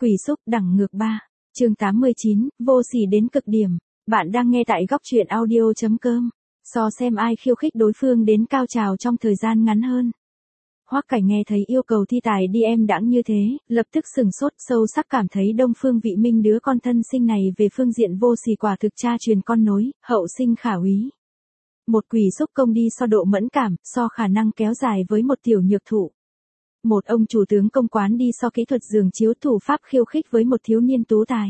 Quỷ xúc đẳng ngược 3. Chương 89, vô sỉ đến cực điểm. Bạn đang nghe tại góc truyện audio.com. So xem ai khiêu khích đối phương đến cao trào trong thời gian ngắn hơn. Hoắc Cảnh nghe thấy yêu cầu thi tài đi em đãng như thế, lập tức sừng sốt, sâu sắc cảm thấy Đông Phương Vị Minh đứa con thân sinh này về phương diện vô sỉ quả thực cha truyền con nối, hậu sinh khả úy. Một quỷ xúc công đi so độ mẫn cảm, so khả năng kéo dài với một tiểu nhược thụ. Một ông chủ tướng công quán đi so kỹ thuật giường chiếu thủ pháp khiêu khích với một thiếu niên tú tài.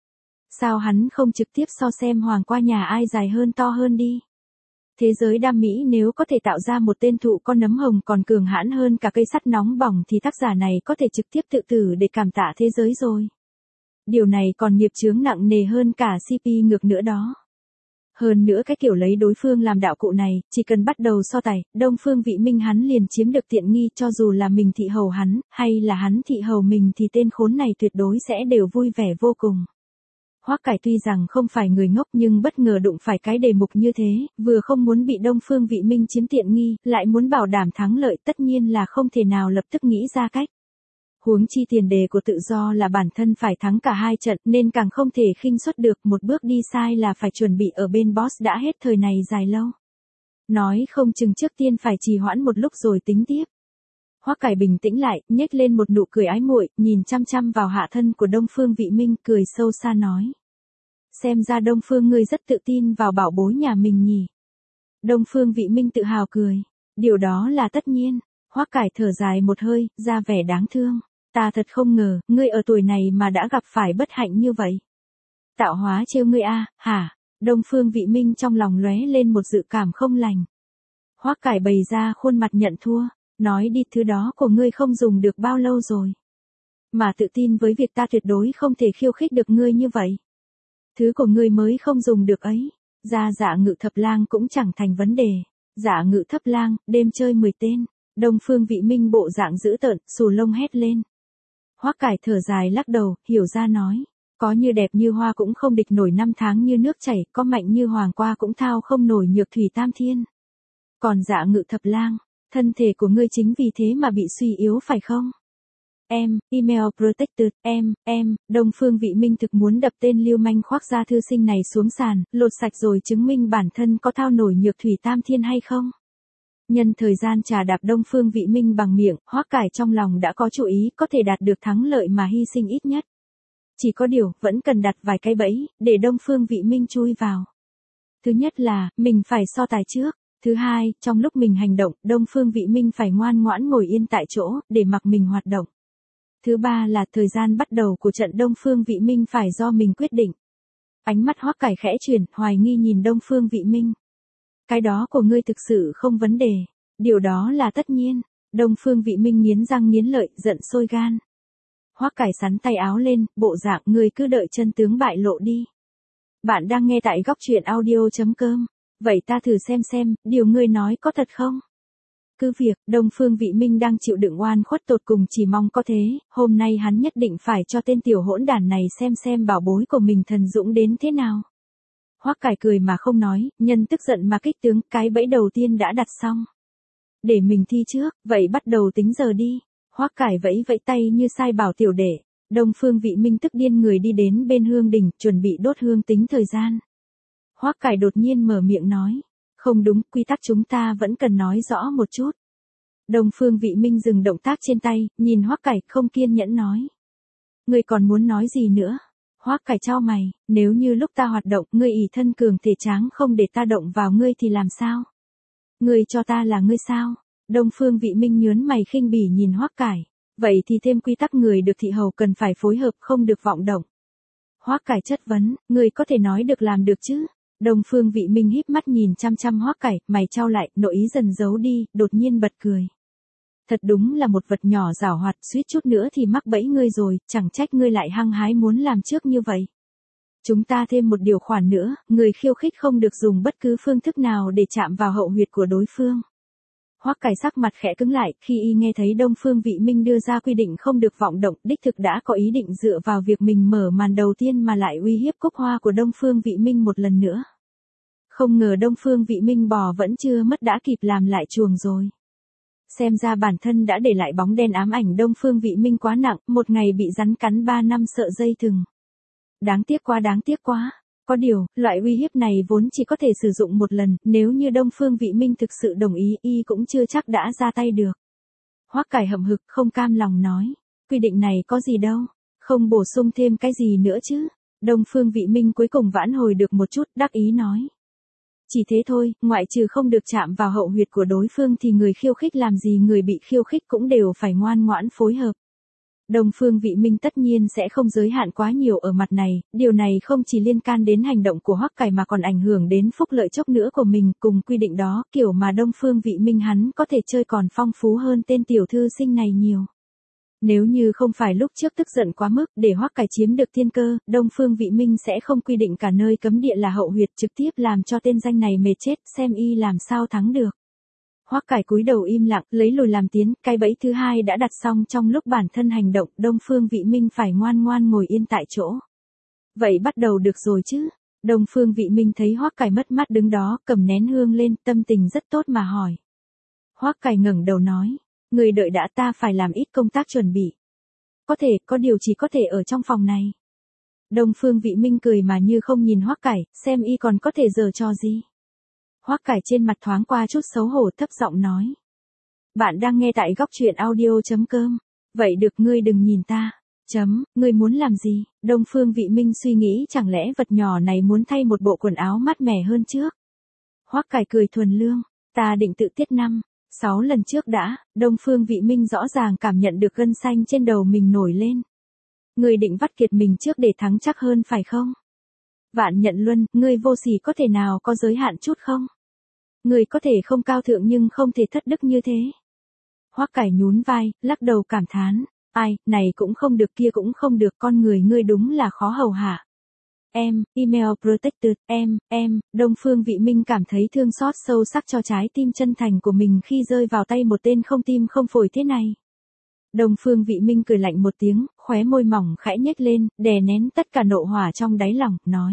Sao hắn không trực tiếp so xem hoàng qua nhà ai dài hơn to hơn đi? Thế giới đam mỹ nếu có thể tạo ra một tên thụ con nấm hồng còn cường hãn hơn cả cây sắt nóng bỏng thì tác giả này có thể trực tiếp tự tử để cảm tạ thế giới rồi. Điều này còn nghiệp chướng nặng nề hơn cả CP ngược nữa đó. Hơn nữa cái kiểu lấy đối phương làm đạo cụ này, chỉ cần bắt đầu so tài, Đông Phương Vị Minh hắn liền chiếm được tiện nghi, cho dù là mình thị hầu hắn, hay là hắn thị hầu mình thì tên khốn này tuyệt đối sẽ đều vui vẻ vô cùng. Hoắc Cải tuy rằng không phải người ngốc nhưng bất ngờ đụng phải cái đề mục như thế, vừa không muốn bị Đông Phương Vị Minh chiếm tiện nghi, lại muốn bảo đảm thắng lợi, tất nhiên là không thể nào lập tức nghĩ ra cách. Huống chi tiền đề của tự do là bản thân phải thắng cả hai trận nên càng không thể khinh suất được, một bước đi sai là phải chuẩn bị ở bên boss đã hết thời này dài lâu. Nói không chừng trước tiên phải trì hoãn một lúc rồi tính tiếp. Hoắc Cải bình tĩnh lại, nhếch lên một nụ cười ái muội, nhìn chăm chăm vào hạ thân của Đông Phương Vị Minh, cười sâu xa nói. Xem ra Đông Phương ngươi rất tự tin vào bảo bối nhà mình nhỉ. Đông Phương Vị Minh tự hào cười. Điều đó là tất nhiên. Hoắc Cải thở dài một hơi, ra vẻ đáng thương. Ta thật không ngờ, ngươi ở tuổi này mà đã gặp phải bất hạnh như vậy. Tạo hóa trêu ngươi a, hả? Đông Phương Vị Minh trong lòng lóe lên một dự cảm không lành. Hoắc Cải bày ra khuôn mặt nhận thua, nói đi, thứ đó của ngươi không dùng được bao lâu rồi. Mà tự tin với việc ta tuyệt đối không thể khiêu khích được ngươi như vậy. Thứ của ngươi mới không dùng được ấy. Ra Dạ Ngự Thập Lang cũng chẳng thành vấn đề. Dạ Ngự Thập Lang, đêm chơi 10 tên. Đông Phương Vị Minh bộ dạng dữ tợn, xù lông hét lên. Hoắc Cải thở dài lắc đầu, hiểu ra nói. Có như đẹp như hoa cũng không địch nổi năm tháng như nước chảy, có mạnh như hoàng qua cũng thao không nổi nhược thủy tam thiên. Còn Dạ Ngự Thập Lang, thân thể của ngươi chính vì thế mà bị suy yếu phải không? Email protected, Đông Phương Vị Minh thực muốn đập tên lưu manh khoác da thư sinh này xuống sàn, lột sạch rồi chứng minh bản thân có thao nổi nhược thủy tam thiên hay không? Nhân thời gian trà đạp Đông Phương Vị Minh bằng miệng, Hoắc Cải trong lòng đã có chủ ý, có thể đạt được thắng lợi mà hy sinh ít nhất. Chỉ có điều, vẫn cần đặt vài cái bẫy, để Đông Phương Vị Minh chui vào. Thứ nhất là, mình phải so tài trước. Thứ hai, trong lúc mình hành động, Đông Phương Vị Minh phải ngoan ngoãn ngồi yên tại chỗ, để mặc mình hoạt động. Thứ ba là thời gian bắt đầu của trận Đông Phương Vị Minh phải do mình quyết định. Ánh mắt Hoắc Cải khẽ chuyển, hoài nghi nhìn Đông Phương Vị Minh. Cái đó của ngươi thực sự không vấn đề. Điều đó là tất nhiên. Đông Phương Vị Minh nghiến răng nghiến lợi, giận sôi gan. Hoắc Cải sắn tay áo lên, bộ dạng ngươi cứ đợi chân tướng bại lộ đi. Bạn đang nghe tại góc truyện audio.com. Vậy ta thử xem, điều ngươi nói có thật không? Cứ việc, Đông Phương Vị Minh đang chịu đựng oan khuất tột cùng, chỉ mong có thế, hôm nay hắn nhất định phải cho tên tiểu hỗn đản này xem bảo bối của mình thần dũng đến thế nào. Hoắc Cải cười mà không nói, nhân tức giận mà kích tướng, cái bẫy đầu tiên đã đặt xong. Để mình thi trước, vậy bắt đầu tính giờ đi. Hoắc Cải vẫy vẫy tay như sai bảo tiểu đệ. Đông Phương Vị Minh tức điên người đi đến bên hương đỉnh, chuẩn bị đốt hương tính thời gian. Hoắc Cải đột nhiên mở miệng nói. Không đúng, quy tắc chúng ta vẫn cần nói rõ một chút. Đông Phương Vị Minh dừng động tác trên tay, nhìn Hoắc Cải, không kiên nhẫn nói. Ngươi còn muốn nói gì nữa? Hoắc Cải chau mày, nếu như lúc ta hoạt động, ngươi ỷ thân cường thể tráng không để ta động vào ngươi thì làm sao? Ngươi cho ta là ngươi sao? Đông Phương Vị Minh nhớn mày khinh bỉ nhìn Hoắc Cải. Vậy thì thêm quy tắc người được thị hầu cần phải phối hợp, không được vọng động. Hoắc Cải chất vấn, ngươi có thể nói được làm được chứ? Đông Phương Vị Minh híp mắt nhìn chăm chăm Hoắc Cải, mày chau lại, nội ý dần giấu đi, đột nhiên bật cười. Thật đúng là một vật nhỏ giảo hoạt, suýt chút nữa thì mắc bẫy ngươi rồi, chẳng trách ngươi lại hăng hái muốn làm trước như vậy. Chúng ta thêm một điều khoản nữa, người khiêu khích không được dùng bất cứ phương thức nào để chạm vào hậu huyệt của đối phương. Hoắc Cải sắc mặt khẽ cứng lại, khi y nghe thấy Đông Phương Vị Minh đưa ra quy định không được vọng động, đích thực đã có ý định dựa vào việc mình mở màn đầu tiên mà lại uy hiếp cúc hoa của Đông Phương Vị Minh một lần nữa. Không ngờ Đông Phương Vị Minh bò vẫn chưa mất đã kịp làm lại chuồng rồi. Xem ra bản thân đã để lại bóng đen ám ảnh Đông Phương Vị Minh quá nặng, một ngày bị rắn cắn 3 năm sợ dây thừng. Đáng tiếc quá. Có điều, loại uy hiếp này vốn chỉ có thể sử dụng một lần, nếu như Đông Phương Vị Minh thực sự đồng ý, y cũng chưa chắc đã ra tay được. Hoắc Cải hậm hực không cam lòng nói, quy định này có gì đâu, không bổ sung thêm cái gì nữa chứ. Đông Phương Vị Minh cuối cùng vãn hồi được một chút, đắc ý nói. Chỉ thế thôi, ngoại trừ không được chạm vào hậu huyệt của đối phương thì người khiêu khích làm gì người bị khiêu khích cũng đều phải ngoan ngoãn phối hợp. Đông Phương Vị Minh tất nhiên sẽ không giới hạn quá nhiều ở mặt này, điều này không chỉ liên can đến hành động của Hoắc Cải mà còn ảnh hưởng đến phúc lợi chốc nữa của mình, cùng quy định đó, kiểu mà Đông Phương Vị Minh hắn có thể chơi còn phong phú hơn tên tiểu thư sinh này nhiều. Nếu như không phải lúc trước tức giận quá mức để Hoắc Cải chiếm được thiên cơ, Đông Phương Vị Minh sẽ không quy định cả nơi cấm địa là hậu huyệt, trực tiếp làm cho tên danh này mệt chết, xem y làm sao thắng được. Hoắc Cải cúi đầu im lặng, lấy lùi làm tiến, cái bẫy thứ hai đã đặt xong trong lúc bản thân hành động, Đông Phương Vị Minh phải ngoan ngoan ngồi yên tại chỗ. Vậy bắt đầu được rồi chứ? Đông Phương Vị Minh thấy Hoắc Cải mất mát đứng đó, cầm nén hương lên, tâm tình rất tốt mà hỏi. Hoắc Cải ngẩng đầu nói, người đợi đã, ta phải làm ít công tác chuẩn bị. Có điều chỉ có thể ở trong phòng này. Đông Phương Vị Minh cười mà như không nhìn Hoắc Cải, xem y còn có thể giở trò gì. Hoắc Cải trên mặt thoáng qua chút xấu hổ, thấp giọng nói. Bạn đang nghe tại góc truyện audio.com. Vậy được, ngươi đừng nhìn ta. Ngươi muốn làm gì? Đông Phương Vị Minh suy nghĩ chẳng lẽ vật nhỏ này muốn thay một bộ quần áo mát mẻ hơn trước. Hoắc Cải cười thuần lương. Ta định tự tiết 5-6 lần trước đã. Đông Phương Vị Minh rõ ràng cảm nhận được gân xanh trên đầu mình nổi lên. Ngươi định vắt kiệt mình trước để thắng chắc hơn phải không? Vạn Nhận Luân, ngươi vô sỉ có thể nào có giới hạn chút không? Ngươi có thể không cao thượng nhưng không thể thất đức như thế. Hoắc Cải nhún vai, lắc đầu cảm thán. Ai, này cũng không được kia cũng không được, con người ngươi đúng là khó hầu hạ. Email protected, Đông Phương Vị Minh cảm thấy thương xót sâu sắc cho trái tim chân thành của mình khi rơi vào tay một tên không tim không phổi thế này. Đông Phương Vị Minh cười lạnh một tiếng, khóe môi mỏng khẽ nhếch lên, đè nén tất cả nộ hỏa trong đáy lòng, nói.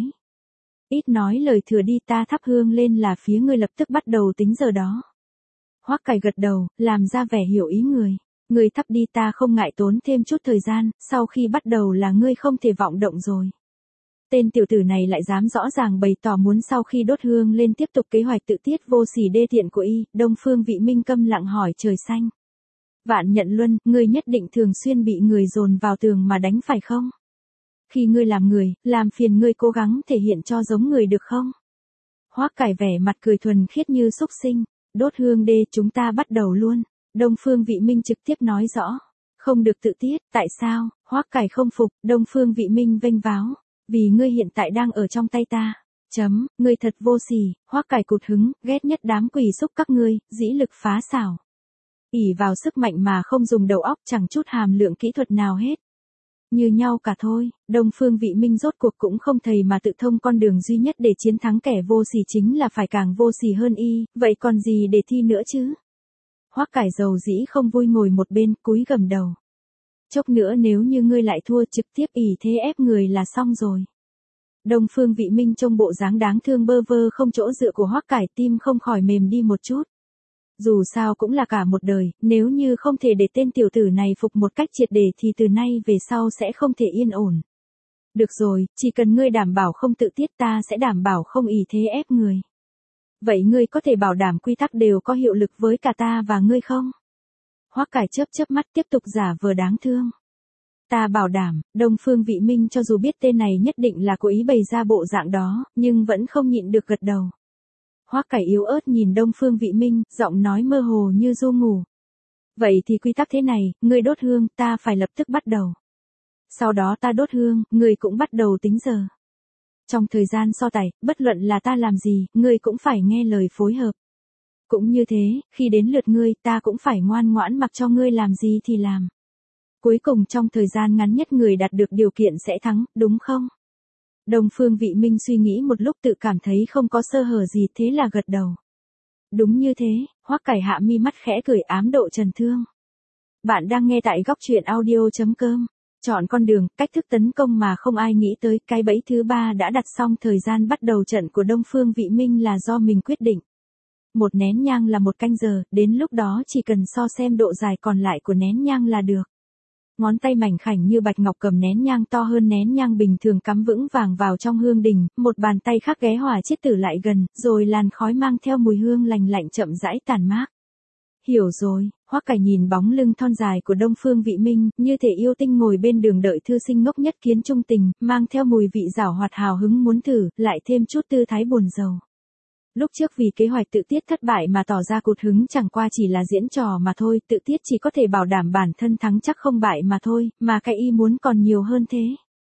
Ít nói lời thừa đi, ta thắp hương lên là phía ngươi lập tức bắt đầu tính giờ đó. Hoắc Cải gật đầu, làm ra vẻ hiểu ý người. Ngươi thắp đi, ta không ngại tốn thêm chút thời gian, sau khi bắt đầu là ngươi không thể vọng động rồi. Tên tiểu tử này lại dám rõ ràng bày tỏ muốn sau khi đốt hương lên tiếp tục kế hoạch tự tiết vô sỉ đê tiện của y. Đông Phương Vị Minh câm lặng hỏi trời xanh. Vạn Nhận Luân, ngươi nhất định thường xuyên bị người dồn vào tường mà đánh phải không? Khi ngươi làm người, làm phiền ngươi cố gắng thể hiện cho giống người được không? Hoắc Cải vẻ mặt cười thuần khiết như xúc sinh. Đốt hương đê, chúng ta bắt đầu luôn. Đông Phương Vị Minh trực tiếp nói rõ. Không được tự tiết, tại sao? Hoắc Cải không phục, Đông Phương Vị Minh vênh váo. Vì ngươi hiện tại đang ở trong tay ta. Ngươi thật vô sỉ. Hoắc Cải cụt hứng, ghét nhất đám quỷ xúc các ngươi, dĩ lực phá xảo. Ỷ vào sức mạnh mà không dùng đầu óc, chẳng chút hàm lượng kỹ thuật nào hết. Như nhau cả thôi, Đông Phương Vị Minh rốt cuộc cũng không thầy mà tự thông, con đường duy nhất để chiến thắng kẻ vô sỉ chính là phải càng vô sỉ hơn y, vậy còn gì để thi nữa chứ? Hoắc Cải dầu dĩ không vui ngồi một bên, cúi gầm đầu. Chốc nữa nếu như ngươi lại thua, trực tiếp ỷ thế ép người là xong rồi. Đông Phương Vị Minh trông bộ dáng đáng thương bơ vơ không chỗ dựa của Hoắc Cải, tim không khỏi mềm đi một chút. Dù sao cũng là cả một đời, nếu như không thể để tên tiểu tử này phục một cách triệt để thì từ nay về sau sẽ không thể yên ổn. Được rồi, chỉ cần ngươi đảm bảo không tự tiết, ta sẽ đảm bảo không ỷ thế ép người. Vậy ngươi có thể bảo đảm quy tắc đều có hiệu lực với cả ta và ngươi không? Hoắc Cải chớp mắt tiếp tục giả vờ đáng thương. Ta bảo đảm. Đông Phương Vị Minh cho dù biết tên này nhất định là cố ý bày ra bộ dạng đó, nhưng vẫn không nhịn được gật đầu. Hoắc Cải yếu ớt nhìn Đông Phương Vị Minh, giọng nói mơ hồ như ru ngủ. Vậy thì quy tắc thế này, ngươi đốt hương, ta phải lập tức bắt đầu. Sau đó ta đốt hương, ngươi cũng bắt đầu tính giờ. Trong thời gian so tài, bất luận là ta làm gì, ngươi cũng phải nghe lời phối hợp. Cũng như thế, khi đến lượt ngươi, ta cũng phải ngoan ngoãn mặc cho ngươi làm gì thì làm. Cuối cùng trong thời gian ngắn nhất người đạt được điều kiện sẽ thắng, đúng không? Đông Phương Vị Minh suy nghĩ một lúc tự cảm thấy không có sơ hở gì, thế là gật đầu. Đúng như thế, Hoắc Cải hạ mi mắt khẽ cười ám độ trần thương. Bạn đang nghe tại góc truyện audio.com. Chọn con đường, cách thức tấn công mà không ai nghĩ tới, cái bẫy thứ 3 đã đặt xong, thời gian bắt đầu trận của Đông Phương Vị Minh là do mình quyết định. Một nén nhang là một canh giờ, đến lúc đó chỉ cần so xem độ dài còn lại của nén nhang là được. Ngón tay mảnh khảnh như bạch ngọc cầm nén nhang to hơn nén nhang bình thường cắm vững vàng vào trong hương đình, một bàn tay khác ghé Hỏa Chiết Tử lại gần, rồi làn khói mang theo mùi hương lành lạnh chậm rãi tàn mát. Hiểu rồi, Hoắc Cải nhìn bóng lưng thon dài của Đông Phương Vị Minh, như thể yêu tinh ngồi bên đường đợi thư sinh ngốc nhất kiến trung tình, mang theo mùi vị giảo hoạt hào hứng muốn thử, lại thêm chút tư thái buồn rầu. Lúc trước vì kế hoạch tự tiết thất bại mà tỏ ra cụt hứng chẳng qua chỉ là diễn trò mà thôi, tự tiết chỉ có thể bảo đảm bản thân thắng chắc không bại mà thôi, mà cái y muốn còn nhiều hơn thế.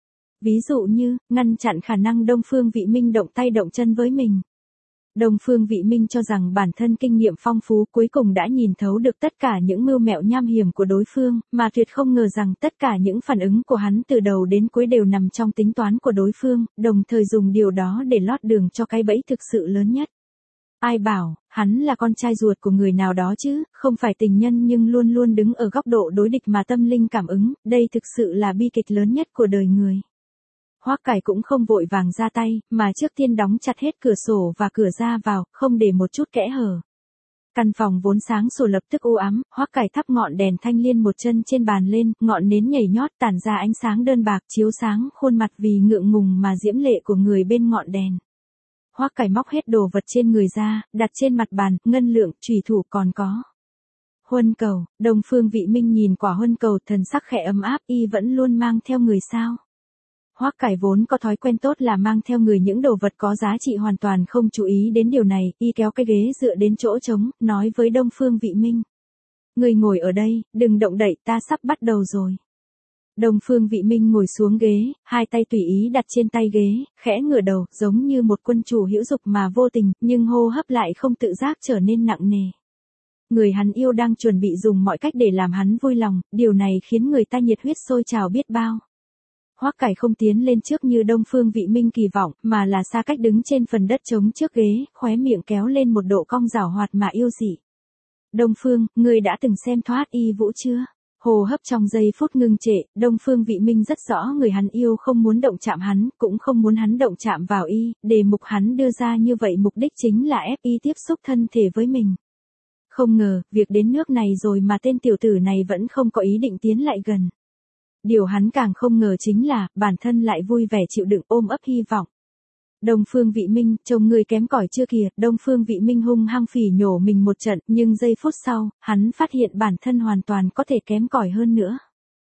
Ví dụ như, ngăn chặn khả năng Đông Phương Vị Minh động tay động chân với mình. Đông Phương Vị Minh cho rằng bản thân kinh nghiệm phong phú cuối cùng đã nhìn thấu được tất cả những mưu mẹo nham hiểm của đối phương, mà tuyệt không ngờ rằng tất cả những phản ứng của hắn từ đầu đến cuối đều nằm trong tính toán của đối phương, đồng thời dùng điều đó để lót đường cho cái bẫy thực sự lớn nhất. Ai bảo, hắn là con trai ruột của người nào đó chứ, không phải tình nhân nhưng luôn luôn đứng ở góc độ đối địch mà tâm linh cảm ứng, đây thực sự là bi kịch lớn nhất của đời người. Hoắc Cải cũng không vội vàng ra tay, mà trước tiên đóng chặt hết cửa sổ và cửa ra vào, không để một chút kẽ hở. Căn phòng vốn sáng sủa lập tức u ám, Hoắc Cải thắp ngọn đèn thanh liên một chân trên bàn lên, ngọn nến nhảy nhót tản ra ánh sáng đơn bạc chiếu sáng khuôn mặt vì ngượng ngùng mà diễm lệ của người bên ngọn đèn. Hoắc Cải móc hết đồ vật trên người ra, đặt trên mặt bàn, ngân lượng, chùy thủ còn có. Huân cầu, Đông Phương Vị Minh nhìn quả huân cầu thần sắc khẽ ấm áp, y vẫn luôn mang theo người sao. Hoắc Cải vốn có thói quen tốt là mang theo người những đồ vật có giá trị hoàn toàn không chú ý đến điều này, y kéo cái ghế dựa đến chỗ trống, nói với Đông Phương Vị Minh. Người ngồi ở đây, đừng động đậy, ta sắp bắt đầu rồi. Đông Phương Vị Minh ngồi xuống ghế, hai tay tùy ý đặt trên tay ghế, khẽ ngửa đầu, giống như một quân chủ hữu dục mà vô tình, nhưng hô hấp lại không tự giác trở nên nặng nề. Người hắn yêu đang chuẩn bị dùng mọi cách để làm hắn vui lòng, điều này khiến người ta nhiệt huyết sôi trào biết bao. Hoắc Cải không tiến lên trước như Đông Phương Vị Minh kỳ vọng, mà là xa cách đứng trên phần đất trống trước ghế, khóe miệng kéo lên một độ cong giảo hoạt mà yêu dị. Đông Phương, ngươi đã từng xem Thoát Y Vũ chưa? Hồ hấp trong giây phút ngưng trệ, Đông Phương Vị Minh rất rõ người hắn yêu không muốn động chạm hắn, cũng không muốn hắn động chạm vào y, đề mục hắn đưa ra như vậy mục đích chính là ép y tiếp xúc thân thể với mình. Không ngờ, việc đến nước này rồi mà tên tiểu tử này vẫn không có ý định tiến lại gần. Điều hắn càng không ngờ chính là, bản thân lại vui vẻ chịu đựng ôm ấp hy vọng. Đông Phương Vị Minh, chồng người kém cỏi chưa kìa, Đông Phương Vị Minh hung hăng phỉ nhổ mình một trận, nhưng giây phút sau, hắn phát hiện bản thân hoàn toàn có thể kém cỏi hơn nữa.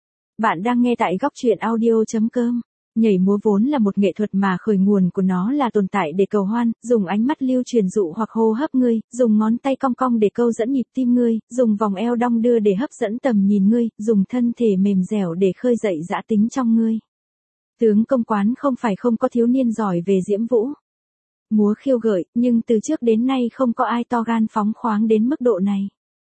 Bạn đang nghe tại góc truyện audio.com. Nhảy múa vốn là một nghệ thuật mà khởi nguồn của nó là tồn tại để cầu hoan, dùng ánh mắt lưu truyền dụ hoặc hô hấp ngươi, dùng ngón tay cong cong để câu dẫn nhịp tim ngươi, dùng vòng eo đong đưa để hấp dẫn tầm nhìn ngươi, dùng thân thể mềm dẻo để khơi dậy dã tính trong ngươi. Tướng công quán không phải không có thiếu niên giỏi về diễm vũ, múa khiêu gợi, nhưng từ trước đến nay không có ai to gan phóng khoáng đến mức độ này.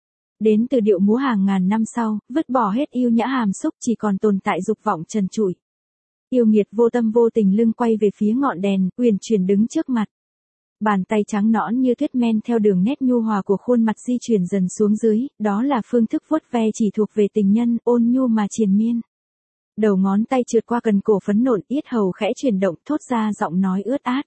Đến từ điệu múa hàng ngàn năm sau, vứt bỏ hết yêu nhã hàm xúc chỉ còn tồn tại dục vọng trần trụi. Yêu nghiệt vô tâm vô tình lưng quay về phía ngọn đèn, uyển chuyển đứng trước mặt. Bàn tay trắng nõn như tuyết men theo đường nét nhu hòa của khuôn mặt di chuyển dần xuống dưới, đó là phương thức vuốt ve chỉ thuộc về tình nhân, ôn nhu mà triền miên. Đầu ngón tay trượt qua cần cổ phấn nộn, yết hầu khẽ chuyển động, thốt ra giọng nói ướt át.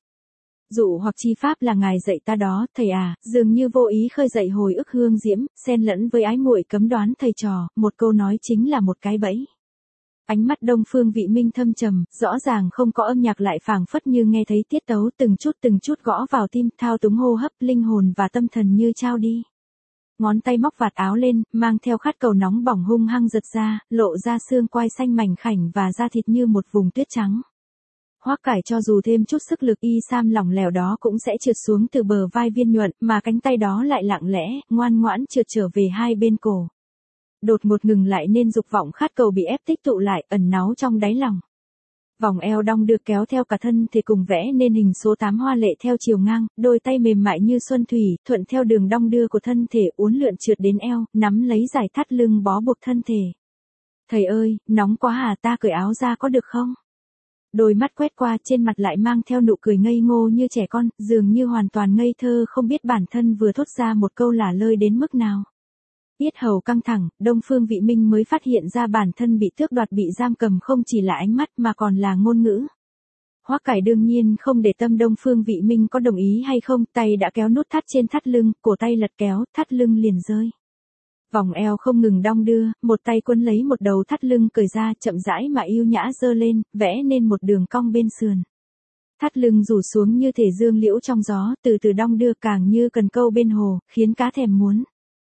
Dụ hoặc chi pháp là ngài dạy ta đó, thầy à, dường như vô ý khơi dậy hồi ức hương diễm, xen lẫn với ái muội cấm đoán thầy trò, một câu nói chính là một cái bẫy. Ánh mắt Đông Phương Vị Minh thâm trầm, rõ ràng không có âm nhạc lại phảng phất như nghe thấy tiết tấu từng chút gõ vào tim, thao túng hô hấp, linh hồn và tâm thần như trao đi. Ngón tay móc vạt áo lên, mang theo khát cầu nóng bỏng hung hăng giật ra, lộ ra xương quai xanh mảnh khảnh và da thịt như một vùng tuyết trắng. Hoắc Cải cho dù thêm chút sức lực y sam lỏng lẻo đó cũng sẽ trượt xuống từ bờ vai viên nhuận, mà cánh tay đó lại lặng lẽ, ngoan ngoãn trượt trở về hai bên cổ. Đột ngột ngừng lại nên dục vọng khát cầu bị ép tích tụ lại, ẩn náu trong đáy lòng. Vòng eo đong đưa kéo theo cả thân thể cùng vẽ nên hình số 8 hoa lệ theo chiều ngang, đôi tay mềm mại như xuân thủy, thuận theo đường đong đưa của thân thể uốn lượn trượt đến eo, nắm lấy dải thắt lưng bó buộc thân thể. Thầy ơi, nóng quá à, ta cởi áo ra có được không? Đôi mắt quét qua, trên mặt lại mang theo nụ cười ngây ngô như trẻ con, dường như hoàn toàn ngây thơ không biết bản thân vừa thốt ra một câu lả lơi đến mức nào. Yết hầu căng thẳng, Đông Phương Vị Minh mới phát hiện ra bản thân bị tước đoạt bị giam cầm không chỉ là ánh mắt mà còn là ngôn ngữ. Hoắc Cải đương nhiên không để tâm Đông Phương Vị Minh có đồng ý hay không, tay đã kéo nút thắt trên thắt lưng, cổ tay lật kéo, thắt lưng liền rơi. Vòng eo không ngừng đong đưa, một tay quấn lấy một đầu thắt lưng cởi ra, chậm rãi mà yêu nhã giơ lên, vẽ nên một đường cong bên sườn. Thắt lưng rủ xuống như thể dương liễu trong gió, từ từ đong đưa càng như cần câu bên hồ, khiến cá thèm muốn.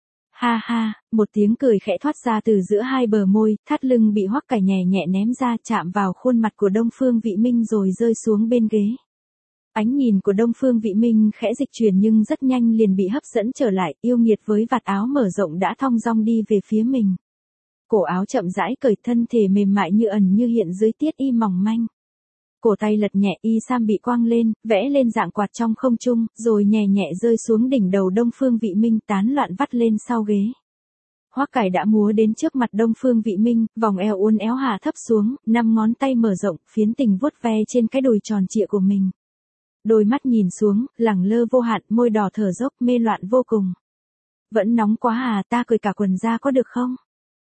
Ha ha, một tiếng cười khẽ thoát ra từ giữa hai bờ môi, thắt lưng bị Hoắc Cải nhẹ nhẹ ném ra, chạm vào khuôn mặt của Đông Phương Vị Minh rồi rơi xuống bên ghế. Ánh nhìn của Đông Phương Vị Minh khẽ dịch chuyển nhưng rất nhanh liền bị hấp dẫn trở lại, yêu nghiệt với vạt áo mở rộng đã thong dong đi về phía mình. Cổ áo chậm rãi cởi, thân thể mềm mại như ẩn như hiện dưới tiết y mỏng manh. Cổ tay lật nhẹ, y sam bị quăng lên, vẽ lên dạng quạt trong không trung, rồi nhẹ nhẹ rơi xuống đỉnh đầu Đông Phương Vị Minh, tán loạn vắt lên sau ghế. Hoắc Cải đã múa đến trước mặt Đông Phương Vị Minh, vòng eo uốn éo hạ thấp xuống, 5 ngón tay mở rộng, phiến tình vuốt ve trên cái đùi tròn trịa của mình. Đôi mắt nhìn xuống, lẳng lơ vô hạn, môi đỏ thở dốc, mê loạn vô cùng. Vẫn nóng quá à, ta cởi cả quần ra có được không?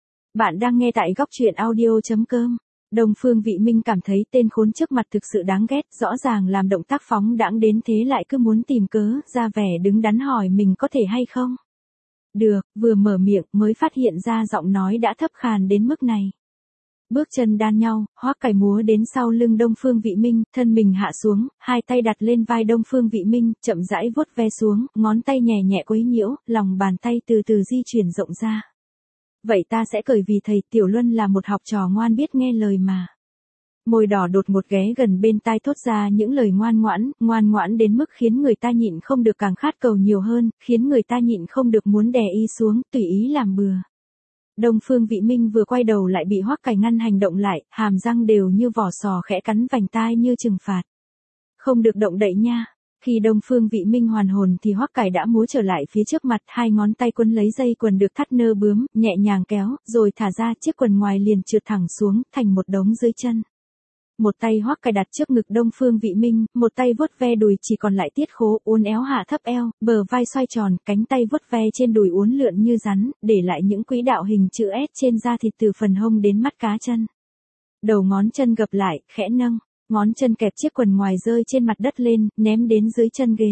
Bạn đang nghe tại góc truyện audio.com. Đông Phương Vị Minh cảm thấy tên khốn trước mặt thực sự đáng ghét, rõ ràng làm động tác phóng đãng đến thế lại cứ muốn tìm cớ, ra vẻ đứng đắn hỏi mình có thể hay không. Được, vừa mở miệng mới phát hiện ra giọng nói đã thấp khàn đến mức này. Bước chân đan nhau, Hoắc Cải múa đến sau lưng Đông Phương Vị Minh, thân mình hạ xuống, hai tay đặt lên vai Đông Phương Vị Minh, chậm rãi vuốt ve xuống, ngón tay nhẹ nhẹ quấy nhiễu, lòng bàn tay từ từ di chuyển rộng ra. Vậy ta sẽ cởi vì thầy Tiểu Luân là một học trò ngoan biết nghe lời mà. Môi đỏ đột ngột ghé gần bên tai thốt ra những lời ngoan ngoãn đến mức khiến người ta nhịn không được càng khát cầu nhiều hơn, khiến người ta nhịn không được muốn đè y xuống, tùy ý làm bừa. Đông Phương Vị Minh vừa quay đầu lại bị Hoắc Cải ngăn hành động lại, hàm răng đều như vỏ sò khẽ cắn vành tai như trừng phạt. Không được động đậy nha. Khi Đông Phương Vị Minh hoàn hồn thì Hoắc Cải đã múa trở lại phía trước mặt, hai ngón tay quấn lấy dây quần được thắt nơ bướm, nhẹ nhàng kéo, rồi thả ra, chiếc quần ngoài liền trượt thẳng xuống, thành một đống dưới chân. Một tay Hoắc Cải đặt trước ngực Đông Phương Vị Minh, một tay vuốt ve đùi chỉ còn lại tiết khố, uốn éo hạ thấp eo, bờ vai xoay tròn, cánh tay vuốt ve trên đùi uốn lượn như rắn, để lại những quỹ đạo hình chữ S trên da thịt từ phần hông đến mắt cá chân. Đầu ngón chân gập lại, khẽ nâng, ngón chân kẹp chiếc quần ngoài rơi trên mặt đất lên, ném đến dưới chân ghế.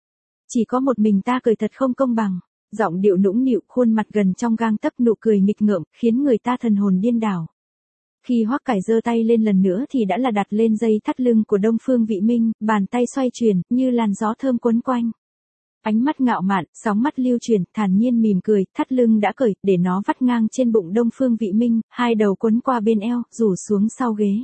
Chỉ có một mình ta cười thật không công bằng. Giọng điệu nũng nịu, khuôn mặt gần trong gang tấc, nụ cười nghịch ngợm, khiến người ta thần hồn điên đảo. Khi Hoắc Cải giơ tay lên lần nữa thì đã là đặt lên dây thắt lưng của Đông Phương Vị Minh, bàn tay xoay chuyển, như làn gió thơm quấn quanh. Ánh mắt ngạo mạn, sóng mắt lưu chuyển, thản nhiên mỉm cười, thắt lưng đã cởi, để nó vắt ngang trên bụng Đông Phương Vị Minh, hai đầu quấn qua bên eo, rủ xuống sau ghế.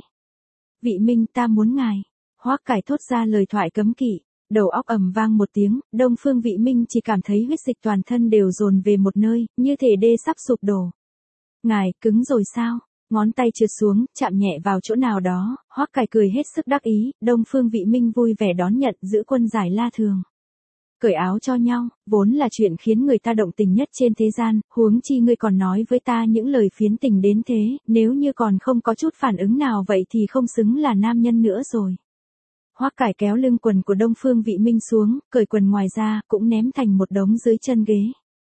Vị Minh, ta muốn ngài. Hoắc Cải thốt ra lời thoại cấm kỵ. Đầu óc ầm vang một tiếng, Đông Phương Vị Minh chỉ cảm thấy huyết dịch toàn thân đều dồn về một nơi, như thể đê sắp sụp đổ. Ngài, cứng rồi sao? Ngón tay trượt xuống, chạm nhẹ vào chỗ nào đó, Hoắc Cải cười hết sức đắc ý, Đông Phương Vị Minh vui vẻ đón nhận, giữ quân giải la thường. Cởi áo cho nhau, vốn là chuyện khiến người ta động tình nhất trên thế gian, huống chi ngươi còn nói với ta những lời phiến tình đến thế, nếu như còn không có chút phản ứng nào vậy thì không xứng là nam nhân nữa rồi. Hoắc Cải kéo lưng quần của Đông Phương Vị Minh xuống, cởi quần ngoài ra, cũng ném thành một đống dưới chân ghế.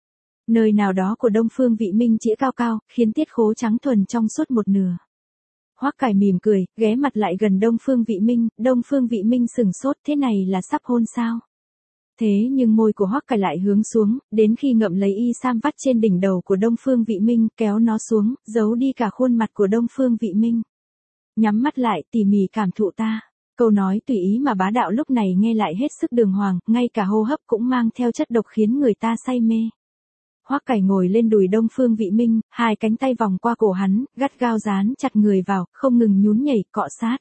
Nơi nào đó của Đông Phương Vị Minh chĩa cao cao, khiến tiết khố trắng thuần trong suốt một nửa. Hoắc Cải mỉm cười, ghé mặt lại gần Đông Phương Vị Minh, Đông Phương Vị Minh sửng sốt, thế này là sắp hôn sao? Thế nhưng môi của Hoắc Cải lại hướng xuống, đến khi ngậm lấy y sam vắt trên đỉnh đầu của Đông Phương Vị Minh, kéo nó xuống, giấu đi cả khuôn mặt của Đông Phương Vị Minh. Nhắm mắt lại, tỉ mỉ cảm thụ ta. Câu nói tùy ý mà bá đạo lúc này nghe lại hết sức đường hoàng, ngay cả hô hấp cũng mang theo chất độc khiến người ta say mê. Hoắc Cải ngồi lên đùi Đông Phương Vị Minh, hai cánh tay vòng qua cổ hắn, gắt gao dán chặt người vào, không ngừng nhún nhảy, cọ sát.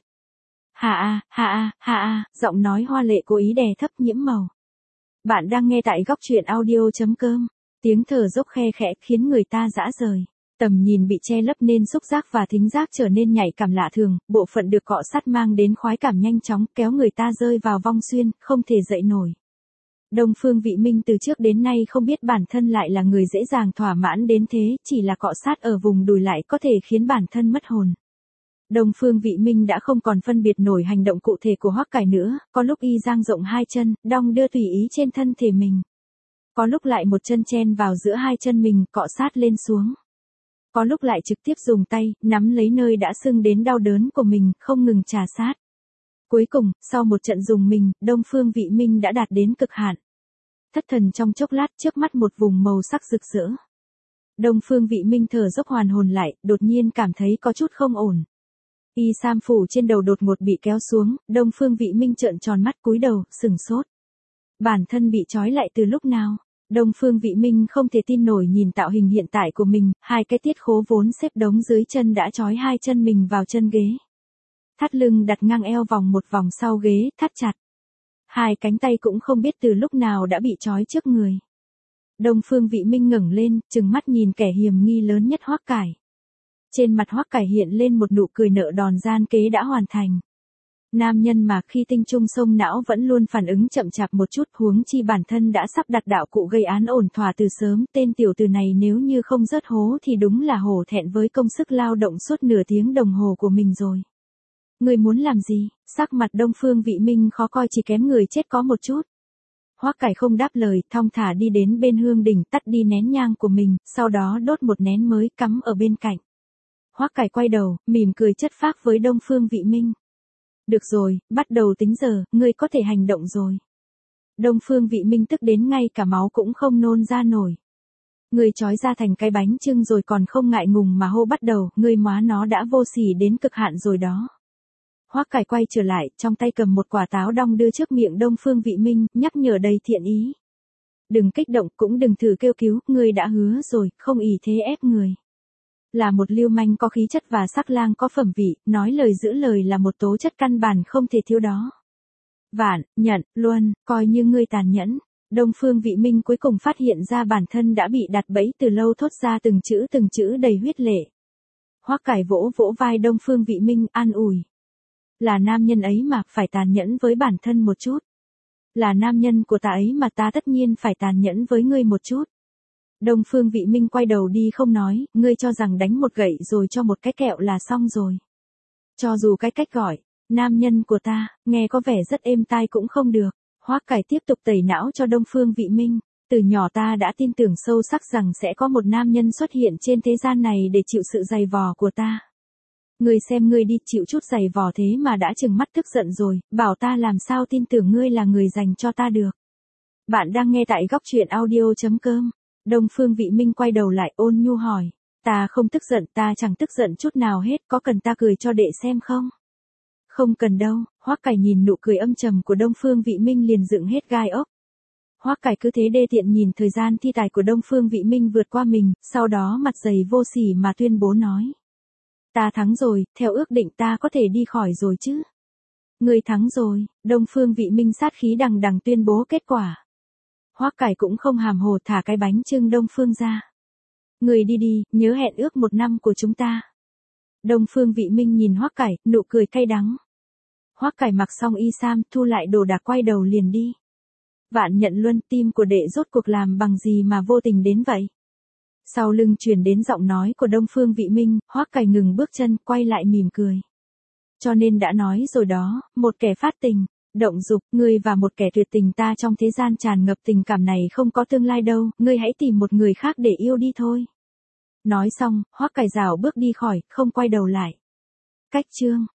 Ha a, giọng nói hoa lệ cố ý đè thấp nhiễm màu. Bạn đang nghe tại góc truyện audio.com. Tiếng thở dốc khe khẽ khiến người ta dã rời. Tầm nhìn bị che lấp nên xúc giác và thính giác trở nên nhạy cảm lạ thường, bộ phận được cọ sát mang đến khoái cảm nhanh chóng, kéo người ta rơi vào vong xuyên, không thể dậy nổi. Đông Phương Vị Minh từ trước đến nay không biết bản thân lại là người dễ dàng thỏa mãn đến thế, chỉ là cọ sát ở vùng đùi lại có thể khiến bản thân mất hồn. Đông Phương Vị Minh đã không còn phân biệt nổi hành động cụ thể của Hoắc Cải nữa, có lúc y dang rộng hai chân, đong đưa tùy ý trên thân thể mình. Có lúc lại một chân chen vào giữa hai chân mình, cọ sát lên xuống. Có lúc lại trực tiếp dùng tay, nắm lấy nơi đã sưng đến đau đớn của mình, không ngừng trà sát. Cuối cùng, sau một trận dùng mình, Đông Phương Vị Minh đã đạt đến cực hạn. Thất thần trong chốc lát, trước mắt một vùng màu sắc rực rỡ. Đông Phương Vị Minh thở dốc hoàn hồn lại, đột nhiên cảm thấy có chút không ổn. Y sam phủ trên đầu đột ngột bị kéo xuống, Đông Phương Vị Minh trợn tròn mắt cúi đầu, sừng sốt. Bản thân bị trói lại từ lúc nào? Đông Phương Vị Minh không thể tin nổi nhìn tạo hình hiện tại của mình, hai cái tiết khố vốn xếp đống dưới chân đã trói hai chân mình vào chân ghế. Thắt lưng đặt ngang eo vòng một vòng sau ghế, thắt chặt. Hai cánh tay cũng không biết từ lúc nào đã bị trói trước người. Đông Phương Vị Minh ngẩng lên, trừng mắt nhìn kẻ hiểm nghi lớn nhất Hoắc Cải. Trên mặt Hoắc Cải hiện lên một nụ cười nợ đòn gian kế đã hoàn thành. Nam nhân mà khi tinh trung sông não vẫn luôn phản ứng chậm chạp một chút, huống chi bản thân đã sắp đặt đạo cụ gây án ổn thỏa từ sớm, tên tiểu tử này nếu như không rớt hố thì đúng là hổ thẹn với công sức lao động suốt nửa tiếng đồng hồ của mình rồi. Người muốn làm gì? Sắc mặt Đông Phương Vị Minh khó coi chỉ kém người chết có một chút. Hoắc Cải không đáp lời, thong thả đi đến bên hương đỉnh tắt đi nén nhang của mình, sau đó đốt một nén mới cắm ở bên cạnh. Hoắc Cải quay đầu, mỉm cười chất phác với Đông Phương Vị Minh. Được rồi, bắt đầu tính giờ, ngươi có thể hành động rồi. Đông Phương Vị Minh tức đến ngay cả máu cũng không nôn ra nổi. Ngươi trói ra thành cái bánh chưng rồi còn không ngại ngùng mà hô bắt đầu, ngươi móa nó đã vô sỉ đến cực hạn rồi đó. Hoắc Cải quay trở lại, trong tay cầm một quả táo đong đưa trước miệng Đông Phương Vị Minh, nhắc nhở đầy thiện ý. Đừng kích động, cũng đừng thử kêu cứu, ngươi đã hứa rồi, không ỷ thế ép người. Là một lưu manh có khí chất và sắc lang có phẩm vị, nói lời giữ lời là một tố chất căn bản không thể thiếu đó. Vạn, nhận, luôn, coi như ngươi tàn nhẫn. Đông Phương Vị Minh cuối cùng phát hiện ra bản thân đã bị đặt bẫy từ lâu, thốt ra từng chữ đầy huyết lệ. Hoắc Cải vỗ vỗ vai Đông Phương Vị Minh, an ủi. Là nam nhân ấy mà, phải tàn nhẫn với bản thân một chút. Là nam nhân của ta ấy mà, ta tất nhiên phải tàn nhẫn với ngươi một chút. Đông Phương Vị Minh quay đầu đi không nói, ngươi cho rằng đánh một gậy rồi cho một cái kẹo là xong rồi. Cho dù cái cách gọi, nam nhân của ta, nghe có vẻ rất êm tai cũng không được. Hoắc Cải tiếp tục tẩy não cho Đông Phương Vị Minh. Từ nhỏ ta đã tin tưởng sâu sắc rằng sẽ có một nam nhân xuất hiện trên thế gian này để chịu sự dày vò của ta. Ngươi xem ngươi đi, chịu chút dày vò thế mà đã trừng mắt tức giận rồi, bảo ta làm sao tin tưởng ngươi là người dành cho ta được. Bạn đang nghe tại góc truyện audio.com. Đông Phương Vị Minh quay đầu lại ôn nhu hỏi. Ta không tức giận, ta chẳng tức giận chút nào hết, có cần ta cười cho đệ xem không? Không cần đâu. Hoắc Cải nhìn nụ cười âm trầm của Đông Phương Vị Minh liền dựng hết gai ốc. Hoắc Cải cứ thế đê tiện nhìn thời gian thi tài của Đông Phương Vị Minh vượt qua mình, sau đó mặt dày vô sỉ mà tuyên bố nói. Ta thắng rồi, theo ước định ta có thể đi khỏi rồi chứ. Ngươi thắng rồi. Đông Phương Vị Minh sát khí đằng đằng tuyên bố kết quả. Hoắc Cải cũng không hàm hồ thả cái bánh chưng Đông Phương ra. Ngươi đi đi, nhớ hẹn ước 1 năm của chúng ta. Đông Phương Vị Minh nhìn Hoắc Cải, nụ cười cay đắng. Hoắc Cải mặc xong y sam, thu lại đồ đạc quay đầu liền đi. Vạn nhận luân, tim của đệ rốt cuộc làm bằng gì mà vô tình đến vậy? Sau lưng truyền đến giọng nói của Đông Phương Vị Minh, Hoắc Cải ngừng bước chân, quay lại mỉm cười. Cho nên đã nói rồi đó, một kẻ phát tình, động dục, ngươi và một kẻ tuyệt tình ta trong thế gian tràn ngập tình cảm này không có tương lai đâu, ngươi hãy tìm một người khác để yêu đi thôi. Nói xong, Hoắc Cải rảo bước đi khỏi, không quay đầu lại. Cách chương